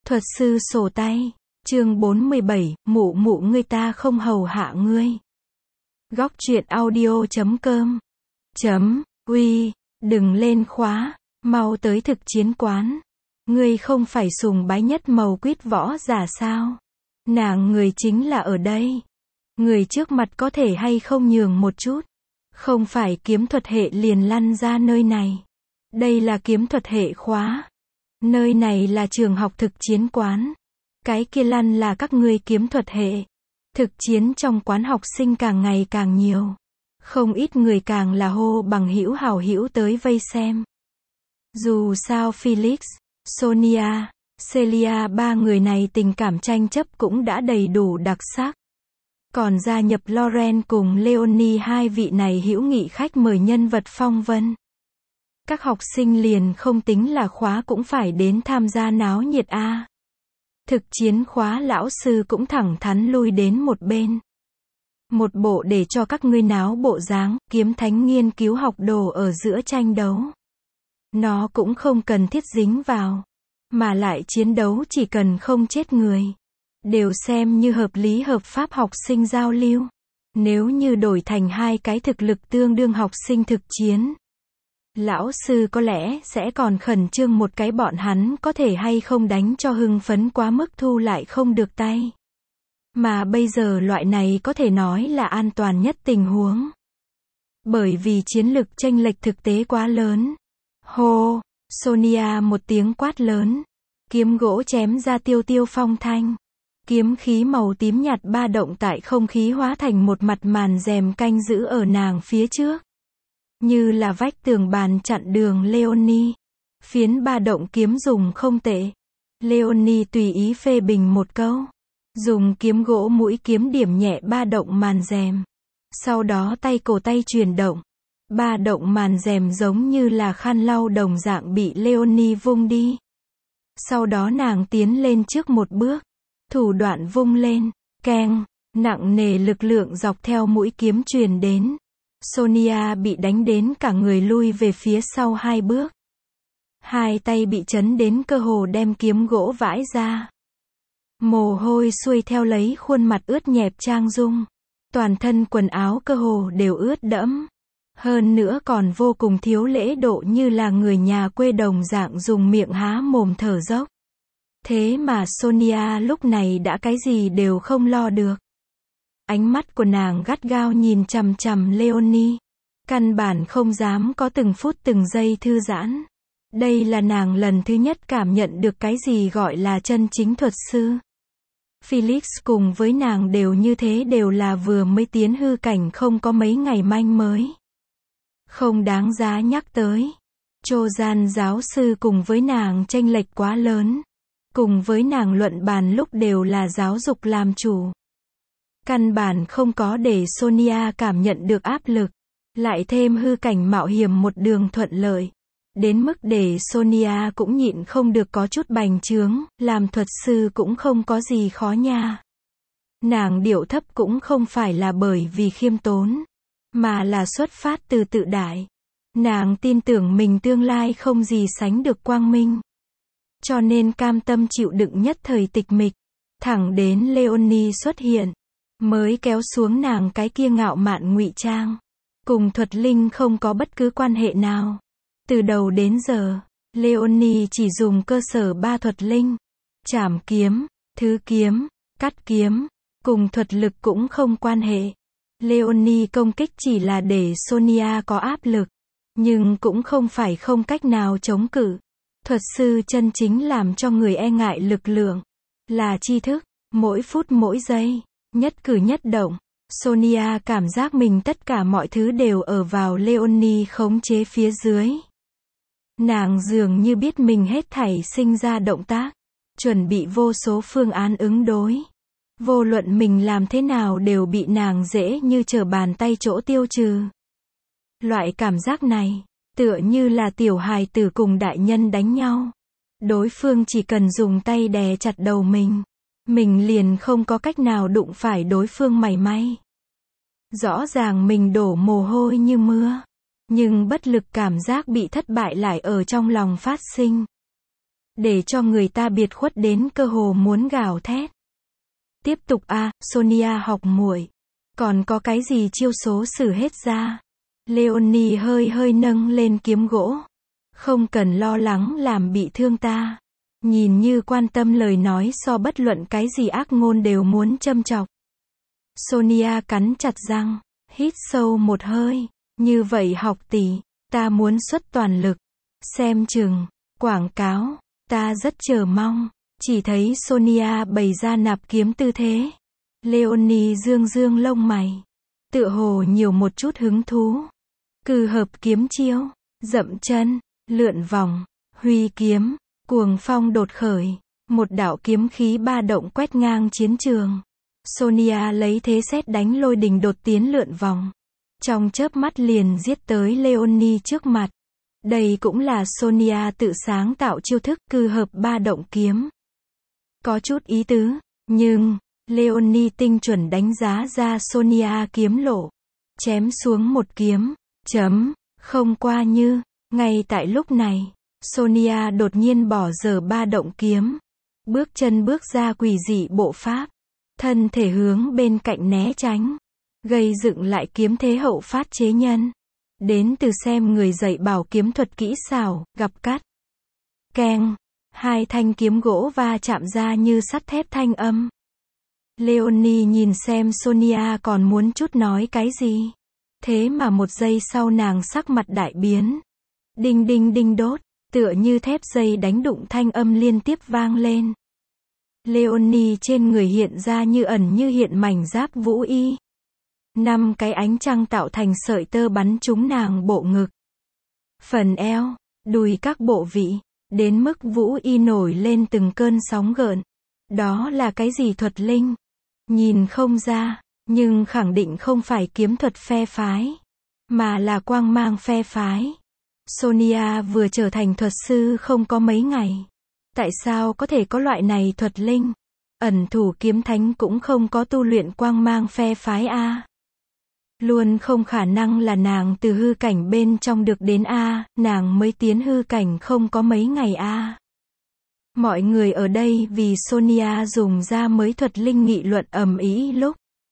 Thuật sư sổ tay, chương 47, mụ mụ ngươi ta không hầu hạ ngươi. Góc truyện audio.com Uy, đừng lên khóa, mau tới thực chiến quán. Ngươi không phải sùng bái nhất màu quýt võ giả sao? Nàng người chính là ở đây. Người trước mặt có thể hay không nhường một chút? Không phải kiếm thuật hệ liền lăn ra nơi này. Đây là kiếm thuật hệ khóa. Nơi này là trường học thực chiến quán. Cái kia lăn là các ngươi kiếm thuật hệ. Thực chiến trong quán học sinh càng ngày càng nhiều. Không ít người càng là hô bằng hữu hảo hữu tới vây xem. Dù sao Felix, Sonia, Celia ba người này tình cảm tranh chấp cũng đã đầy đủ đặc sắc. Còn gia nhập Lauren cùng Leonie hai vị này hữu nghị khách mời nhân vật phong vân. Các học sinh liền không tính là khóa cũng phải đến tham gia náo nhiệt a. Thực chiến khóa lão sư cũng thẳng thắn lui đến một bên. Một bộ để cho các ngươi náo bộ dáng, kiếm thánh nghiên cứu học đồ ở giữa tranh đấu. Nó cũng không cần thiết dính vào. Mà lại chiến đấu chỉ cần không chết người. Đều xem như hợp lý hợp pháp học sinh giao lưu. Nếu như đổi thành hai cái thực lực tương đương học sinh thực chiến. Lão sư có lẽ sẽ còn khẩn trương một cái bọn hắn có thể hay không đánh cho hưng phấn quá mức thu lại không được tay. Mà bây giờ loại này có thể nói là an toàn nhất tình huống. Bởi vì chiến lực chênh lệch thực tế quá lớn. Hô, Sonia một tiếng quát lớn. Kiếm gỗ chém ra tiêu tiêu phong thanh. Kiếm khí màu tím nhạt ba động tại không khí hóa thành một mặt màn rèm canh giữ ở nàng phía trước. Như là vách tường bàn chặn đường Leonie. Phiến ba động kiếm dùng không tệ. Leonie tùy ý phê bình một câu. Dùng kiếm gỗ mũi kiếm điểm nhẹ ba động màn rèm. Sau đó tay cổ tay chuyển động. Ba động màn rèm giống như là khăn lau đồng dạng bị Leonie vung đi. Sau đó nàng tiến lên trước một bước. Thủ đoạn vung lên. Keng. Nặng nề lực lượng dọc theo mũi kiếm truyền đến. Sonia bị đánh đến cả người lui về phía sau hai bước. Hai tay bị chấn đến cơ hồ đem kiếm gỗ vãi ra. Mồ hôi xuôi theo lấy khuôn mặt ướt nhẹp trang dung. Toàn thân quần áo cơ hồ đều ướt đẫm. Hơn nữa còn vô cùng thiếu lễ độ như là người nhà quê đồng dạng dùng miệng há mồm thở dốc. Thế mà Sonia lúc này đã cái gì đều không lo được. Ánh mắt của nàng gắt gao nhìn chằm chằm Leonie. Căn bản không dám có từng phút từng giây thư giãn. Đây là nàng lần thứ nhất cảm nhận được cái gì gọi là chân chính thuật sư. Felix cùng với nàng đều như thế, đều là vừa mới tiến hư cảnh không có mấy ngày manh mới. Không đáng giá nhắc tới. Trojan giáo sư cùng với nàng chênh lệch quá lớn. Cùng với nàng luận bàn lúc đều là giáo dục làm chủ. Căn bản không có để Sonia cảm nhận được áp lực. Lại thêm hư cảnh mạo hiểm một đường thuận lợi. Đến mức để Sonia cũng nhịn không được có chút bành trướng, làm thuật sư cũng không có gì khó nha. Nàng điệu thấp cũng không phải là bởi vì khiêm tốn, mà là xuất phát từ tự đại. Nàng tin tưởng mình tương lai không gì sánh được quang minh. Cho nên cam tâm chịu đựng nhất thời tịch mịch. Thẳng đến Leonie xuất hiện, mới kéo xuống nàng cái kia ngạo mạn ngụy trang. Cùng thuật linh không có bất cứ quan hệ nào. Từ đầu đến giờ, Leonie chỉ dùng cơ sở 3 thuật linh. Trảm kiếm, thứ kiếm, cắt kiếm, cùng thuật lực cũng không quan hệ. Leonie công kích chỉ là để Sonia có áp lực, nhưng cũng không phải không cách nào chống cự. Thuật sư chân chính làm cho người e ngại lực lượng, là tri thức, mỗi phút mỗi giây, nhất cử nhất động. Sonia cảm giác mình tất cả mọi thứ đều ở vào Leonie khống chế phía dưới. Nàng dường như biết mình hết thảy sinh ra động tác, chuẩn bị vô số phương án ứng đối. Vô luận mình làm thế nào đều bị nàng dễ như trở bàn tay chỗ tiêu trừ. Loại cảm giác này, tựa như là tiểu hài tử cùng đại nhân đánh nhau. Đối phương chỉ cần dùng tay đè chặt đầu mình liền không có cách nào đụng phải đối phương mảy may. Rõ ràng mình đổ mồ hôi như mưa. Nhưng bất lực cảm giác bị thất bại lại ở trong lòng phát sinh. để cho người ta biệt khuất đến cơ hồ muốn gào thét. Tiếp tục a, Sonia học muội. Còn có cái gì chiêu số xử hết ra. Leonie hơi hơi nâng lên kiếm gỗ. Không cần lo lắng làm bị thương ta. Nhìn như quan tâm lời nói so bất luận cái gì ác ngôn đều muốn châm chọc. Sonia cắn chặt răng, hít sâu một hơi. Như vậy học tỷ, ta muốn xuất toàn lực. Xem chừng, quảng cáo, ta rất chờ mong. Chỉ thấy Sonia bày ra nạp kiếm tư thế. Leonie dương dương lông mày. Tựa hồ nhiều một chút hứng thú. Cừ hợp kiếm chiêu, dậm chân, lượn vòng, huy kiếm, cuồng phong đột khởi. Một đạo kiếm khí ba động quét ngang chiến trường. Sonia lấy thế sét đánh lôi đình đột tiến lượn vòng. Trong chớp mắt liền giết tới Leonie trước mặt. Đây cũng là Sonia tự sáng tạo chiêu thức cừ hợp ba động kiếm. Có chút ý tứ, nhưng Leonie tinh chuẩn đánh giá ra Sonia kiếm lộ. Chém xuống một kiếm, không qua như. Ngay tại lúc này, Sonia đột nhiên bỏ dở ba động kiếm. Bước chân bước ra quỷ dị bộ pháp. Thân thể hướng bên cạnh né tránh. Gây dựng lại kiếm thế hậu phát chế nhân. Đến từ xem người dạy bảo kiếm thuật kỹ xảo, gặp cắt. Keng. Hai thanh kiếm gỗ va chạm ra như sắt thép thanh âm. Leonie nhìn xem Sonia còn muốn chút nói cái gì. Thế mà một giây sau nàng sắc mặt đại biến. Đinh đinh đinh đốt, tựa như thép dây đánh đụng thanh âm liên tiếp vang lên. Leonie trên người hiện ra như ẩn như hiện mảnh giáp vũ y. 5 cái ánh trăng tạo thành sợi tơ bắn trúng nàng bộ ngực. Phần eo, đùi các bộ vị. Đến mức vũ y nổi lên từng cơn sóng gợn. Đó là cái gì thuật linh? Nhìn không ra, nhưng khẳng định không phải kiếm thuật phe phái. Mà là quang mang phe phái. Sonia vừa trở thành thuật sư không có mấy ngày. Tại sao có thể có loại này thuật linh? Ẩn thủ kiếm thánh cũng không có tu luyện quang mang phe phái a. Luôn không khả năng là nàng từ hư cảnh bên trong được đến a, nàng mới tiến hư cảnh không có mấy ngày a. Mọi người ở đây vì Sonia dùng ra mới thuật linh nghị luận ầm ĩ lúc.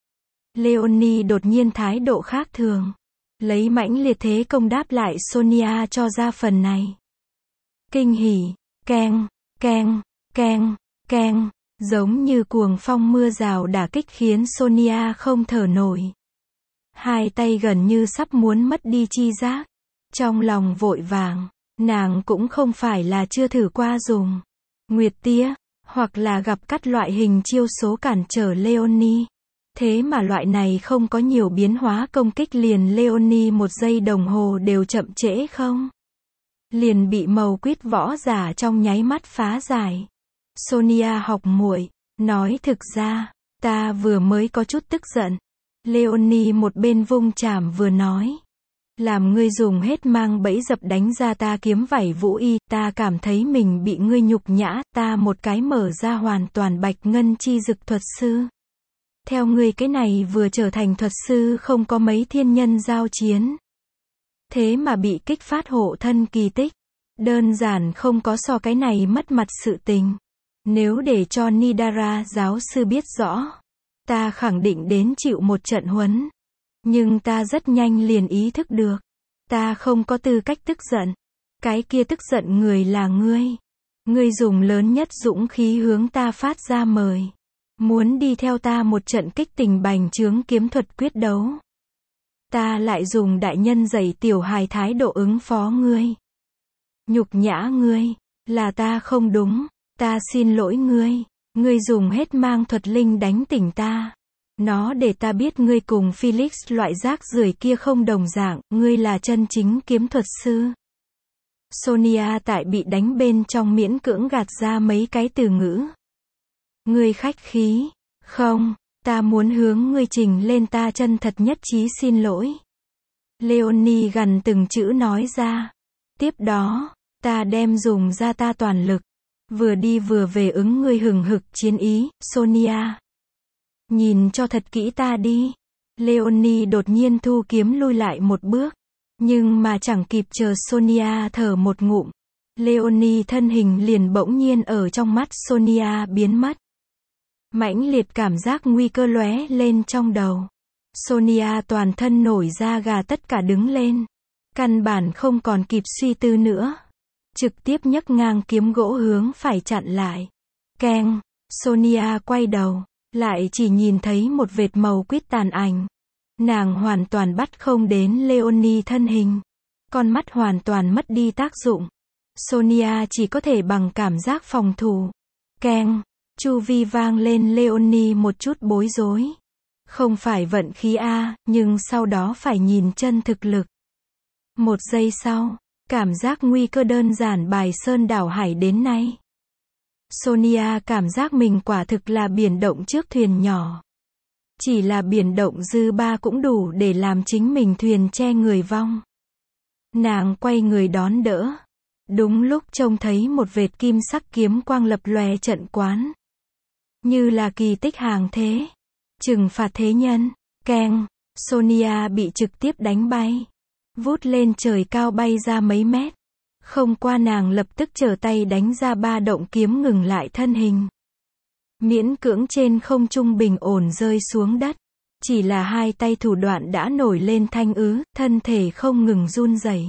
Leonie đột nhiên thái độ khác thường. Lấy mãnh liệt thế công đáp lại Sonia cho ra phần này. Kinh hỉ, keng, keng, keng, keng, giống như cuồng phong mưa rào đả kích khiến Sonia không thở nổi. Hai tay gần như sắp muốn mất đi chi giác. Trong lòng vội vàng, nàng cũng không phải là chưa thử qua dùng nguyệt tía, hoặc là gặp cắt loại hình chiêu số cản trở Leonie. Thế mà loại này không có nhiều biến hóa công kích liền Leonie một giây đồng hồ đều chậm trễ không. Liền bị màu quýt võ giả trong nháy mắt phá giải. Sonia học muội, nói thực ra, ta vừa mới có chút tức giận. Leonie một bên vung chảm vừa nói. Làm ngươi dùng hết mang bẫy dập đánh ra ta kiếm vảy vũ y, ta cảm thấy mình bị ngươi nhục nhã, ta một cái mở ra hoàn toàn bạch ngân chi dực thuật sư. Theo ngươi cái này vừa trở thành thuật sư không có mấy thiên nhân giao chiến. Thế mà bị kích phát hộ thân kỳ tích. Đơn giản không có so cái này mất mặt sự tình. Nếu để cho Nidara giáo sư biết rõ, ta khẳng định đến chịu một trận huấn. Nhưng ta rất nhanh liền ý thức được. Ta không có tư cách tức giận. Cái kia tức giận người là ngươi. Ngươi dùng lớn nhất dũng khí hướng ta phát ra mời. Muốn đi theo ta một trận kích tình bành trướng kiếm thuật quyết đấu. Ta lại dùng đại nhân dạy tiểu hài thái độ ứng phó ngươi. Nhục nhã ngươi. Là ta không đúng. Ta xin lỗi ngươi. Ngươi dùng hết mang thuật linh đánh tỉnh ta. Nó để ta biết ngươi cùng Felix loại rác rưởi kia không đồng dạng, ngươi là chân chính kiếm thuật sư. Sonia tại bị đánh bên trong miễn cưỡng gạt ra mấy cái từ ngữ. Ngươi khách khí. Không, ta muốn hướng ngươi trình lên ta chân thật nhất chí xin lỗi. Leonie gằn từng chữ nói ra. Tiếp đó, ta đem dùng ra ta toàn lực. Vừa đi vừa về ứng ngươi hừng hực chiến ý, Sonia. Nhìn cho thật kỹ ta đi. Leonie đột nhiên thu kiếm lui lại một bước. Nhưng mà chẳng kịp chờ Sonia thở một ngụm. Leonie thân hình liền bỗng nhiên ở trong mắt Sonia biến mất. Mãnh liệt cảm giác nguy cơ lóe lên trong đầu. Sonia toàn thân nổi da gà tất cả đứng lên. Căn bản không còn kịp suy tư nữa. Trực tiếp nhấc ngang kiếm gỗ hướng phải chặn lại. Keng, Sonia quay đầu, lại chỉ nhìn thấy một vệt màu quýt tàn ảnh. Nàng hoàn toàn bắt không đến Leonie thân hình. Con mắt hoàn toàn mất đi tác dụng. Sonia chỉ có thể bằng cảm giác phòng thủ. Keng, chu vi vang lên. Leonie một chút bối rối. Không phải vận khí a, nhưng sau đó phải nhìn chân thực lực. Một giây sau, cảm giác nguy cơ đơn giản bài sơn đảo hải đến nay. Sonia cảm giác mình quả thực là biển động trước thuyền nhỏ. Chỉ là biển động dư ba cũng đủ để làm chính mình thuyền che người vong. Nàng quay người đón đỡ. Đúng lúc trông thấy một vệt kim sắc kiếm quang lập lòe trận quán. Như là kỳ tích hàng thế. Trừng phạt thế nhân. Keng, Sonia bị trực tiếp đánh bay. Vút lên trời cao bay ra mấy mét. Không qua nàng lập tức trở tay đánh ra 3 động kiếm ngừng lại thân hình. Miễn cưỡng trên không trung bình ổn rơi xuống đất. Chỉ là hai tay thủ đoạn đã nổi lên thanh ứ, thân thể không ngừng run rẩy.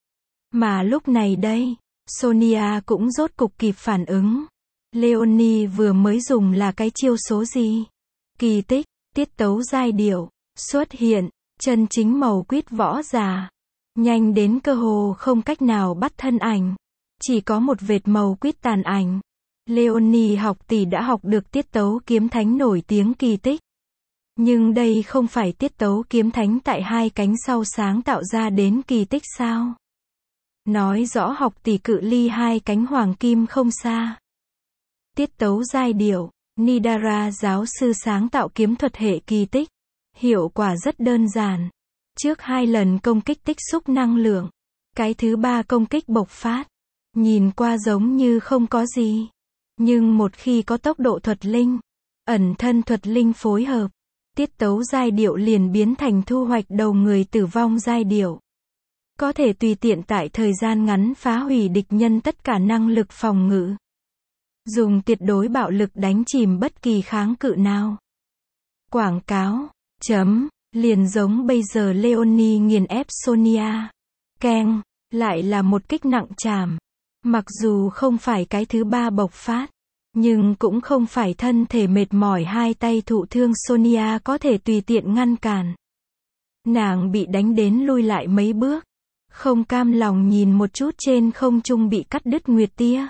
Mà lúc này đây, Sonia cũng rốt cục kịp phản ứng. Leonie vừa mới dùng là cái chiêu số gì? Kỳ tích, tiết tấu giai điệu, xuất hiện, chân chính màu quýt võ giả. Nhanh đến cơ hồ không cách nào bắt thân ảnh. Chỉ có một vệt màu quýt tàn ảnh. Leonie học tỷ đã học được tiết tấu kiếm thánh nổi tiếng kỳ tích. Nhưng đây không phải tiết tấu kiếm thánh tại hai cánh sau sáng tạo ra đến kỳ tích sao? Nói rõ học tỷ cự ly hai cánh hoàng kim không xa. Tiết tấu giai điệu, Nidara giáo sư sáng tạo kiếm thuật hệ kỳ tích. Hiệu quả rất đơn giản. Trước 2 lần công kích tích xúc năng lượng. Cái thứ 3 công kích bộc phát. Nhìn qua giống như không có gì. Nhưng một khi có tốc độ thuật linh, ẩn thân thuật linh phối hợp, tiết tấu giai điệu liền biến thành thu hoạch đầu người tử vong giai điệu. Có thể tùy tiện tại thời gian ngắn phá hủy địch nhân tất cả năng lực phòng ngự. Dùng tuyệt đối bạo lực đánh chìm bất kỳ kháng cự nào. Quảng cáo. Liền giống bây giờ Leonie nghiền ép Sonia. Keng, lại là một kích nặng chàm. Mặc dù không phải cái thứ 3 bộc phát, nhưng cũng không phải thân thể mệt mỏi hai tay thụ thương Sonia có thể tùy tiện ngăn cản. Nàng bị đánh đến lui lại mấy bước. Không cam lòng nhìn một chút trên không trung bị cắt đứt nguyệt tia.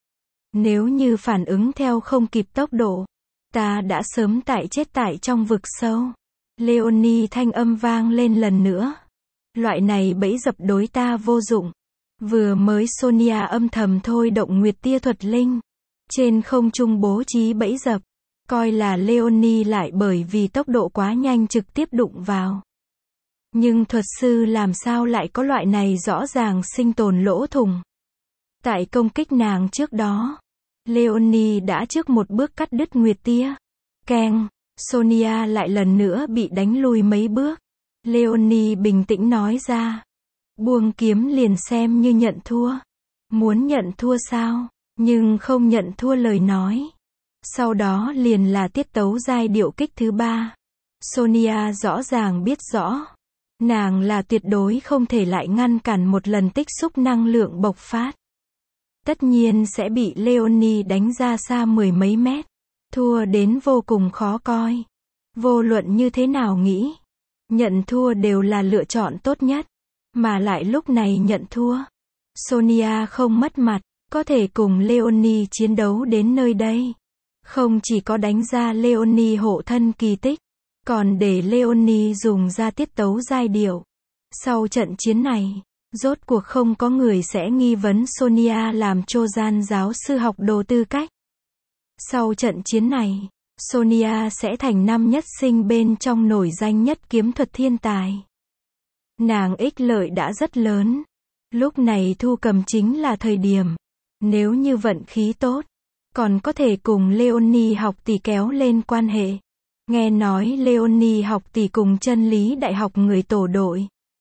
Nếu như phản ứng theo không kịp tốc độ, ta đã sớm chết tại trong vực sâu. Leonie thanh âm vang lên lần nữa. Loại này bẫy dập đối ta vô dụng. Vừa mới Sonia âm thầm thôi động nguyệt tia thuật linh. Trên không trung bố trí bẫy dập. Coi là Leonie lại bởi vì tốc độ quá nhanh trực tiếp đụng vào. Nhưng thuật sư làm sao lại có loại này rõ ràng sinh tồn lỗ thủng. Tại công kích nàng trước đó, Leonie đã trước một bước cắt đứt nguyệt tia. Keng, Sonia lại lần nữa bị đánh lùi mấy bước. Leonie bình tĩnh nói ra. Buông kiếm liền xem như nhận thua. Muốn nhận thua sao? Nhưng không nhận thua lời nói. Sau đó liền là tiết tấu giai điệu kích thứ 3. Sonia rõ ràng biết rõ. Nàng là tuyệt đối không thể lại ngăn cản một lần tích xúc năng lượng bộc phát. Tất nhiên sẽ bị Leonie đánh ra xa 10 mấy mét. Thua đến vô cùng khó coi. Vô luận như thế nào nghĩ. Nhận thua đều là lựa chọn tốt nhất. Mà lại lúc này nhận thua. Sonia không mất mặt. Có thể cùng Leonie chiến đấu đến nơi đây. Không chỉ có đánh ra Leonie hộ thân kỳ tích. Còn để Leonie dùng ra tiết tấu giai điệu. Sau trận chiến này, rốt cuộc không có người sẽ nghi vấn Sonia làm Trojan giáo sư học đồ tư cách. Sau trận chiến này, Sonia sẽ thành năm nhất sinh bên trong nổi danh nhất kiếm thuật thiên tài. Nàng ích lợi đã rất lớn. Lúc này thu cầm chính là thời điểm. Nếu như vận khí tốt, còn có thể cùng Leonie học tỷ kéo lên quan hệ. Nghe nói Leonie học tỷ cùng chân lý đại học người tổ đội.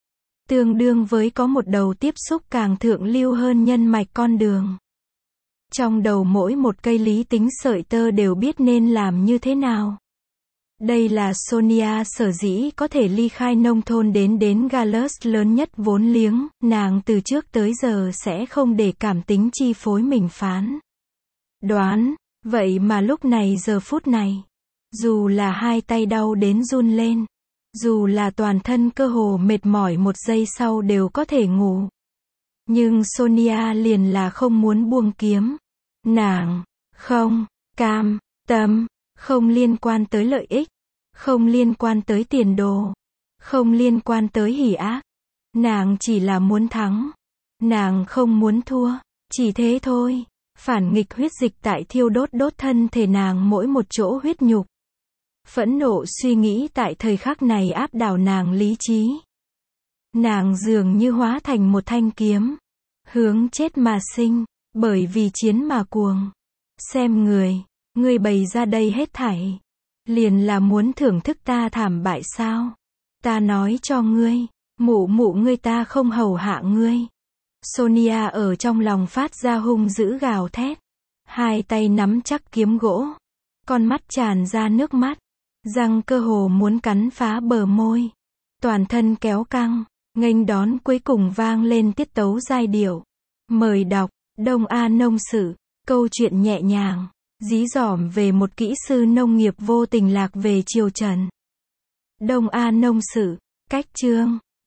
tương đương với có một đầu tiếp xúc càng thượng lưu hơn nhân mạch con đường. Trong đầu mỗi một cây lý tính sợi tơ đều biết nên làm như thế nào. Đây là Sonia sở dĩ có thể ly khai nông thôn đến Gallus lớn nhất vốn liếng, nàng từ trước tới giờ sẽ không để cảm tính chi phối mình phán đoán, vậy mà lúc này giờ phút này, dù là hai tay đau đến run lên, dù là toàn thân cơ hồ mệt mỏi một giây sau đều có thể ngủ. Nhưng Sonia liền là không muốn buông kiếm. Nàng không cam tâm, không liên quan tới lợi ích, không liên quan tới tiền đồ, không liên quan tới hỉ ác. Nàng chỉ là muốn thắng. Nàng không muốn thua, chỉ thế thôi. Phản nghịch huyết dịch tại thiêu đốt thân thể nàng mỗi một chỗ huyết nhục. Phẫn nộ suy nghĩ tại thời khắc này áp đảo nàng lý trí. Nàng dường như hóa thành một thanh kiếm, hướng chết mà sinh, bởi vì chiến mà cuồng. Xem ngươi bày ra đây hết thảy, liền là muốn thưởng thức ta thảm bại sao? Ta nói cho ngươi, mụ ngươi ta không hầu hạ ngươi. Sonia ở trong lòng phát ra hung dữ gào thét, hai tay nắm chắc kiếm gỗ, con mắt tràn ra nước mắt, răng cơ hồ muốn cắn phá bờ môi, toàn thân kéo căng, nghênh đón cuối cùng vang lên tiết tấu giai điệu. Mời đọc, Đông A Nông Sự, câu chuyện nhẹ nhàng, dí dỏm về một kỹ sư nông nghiệp vô tình lạc về triều Trần. Đông A Nông Sự, cách chương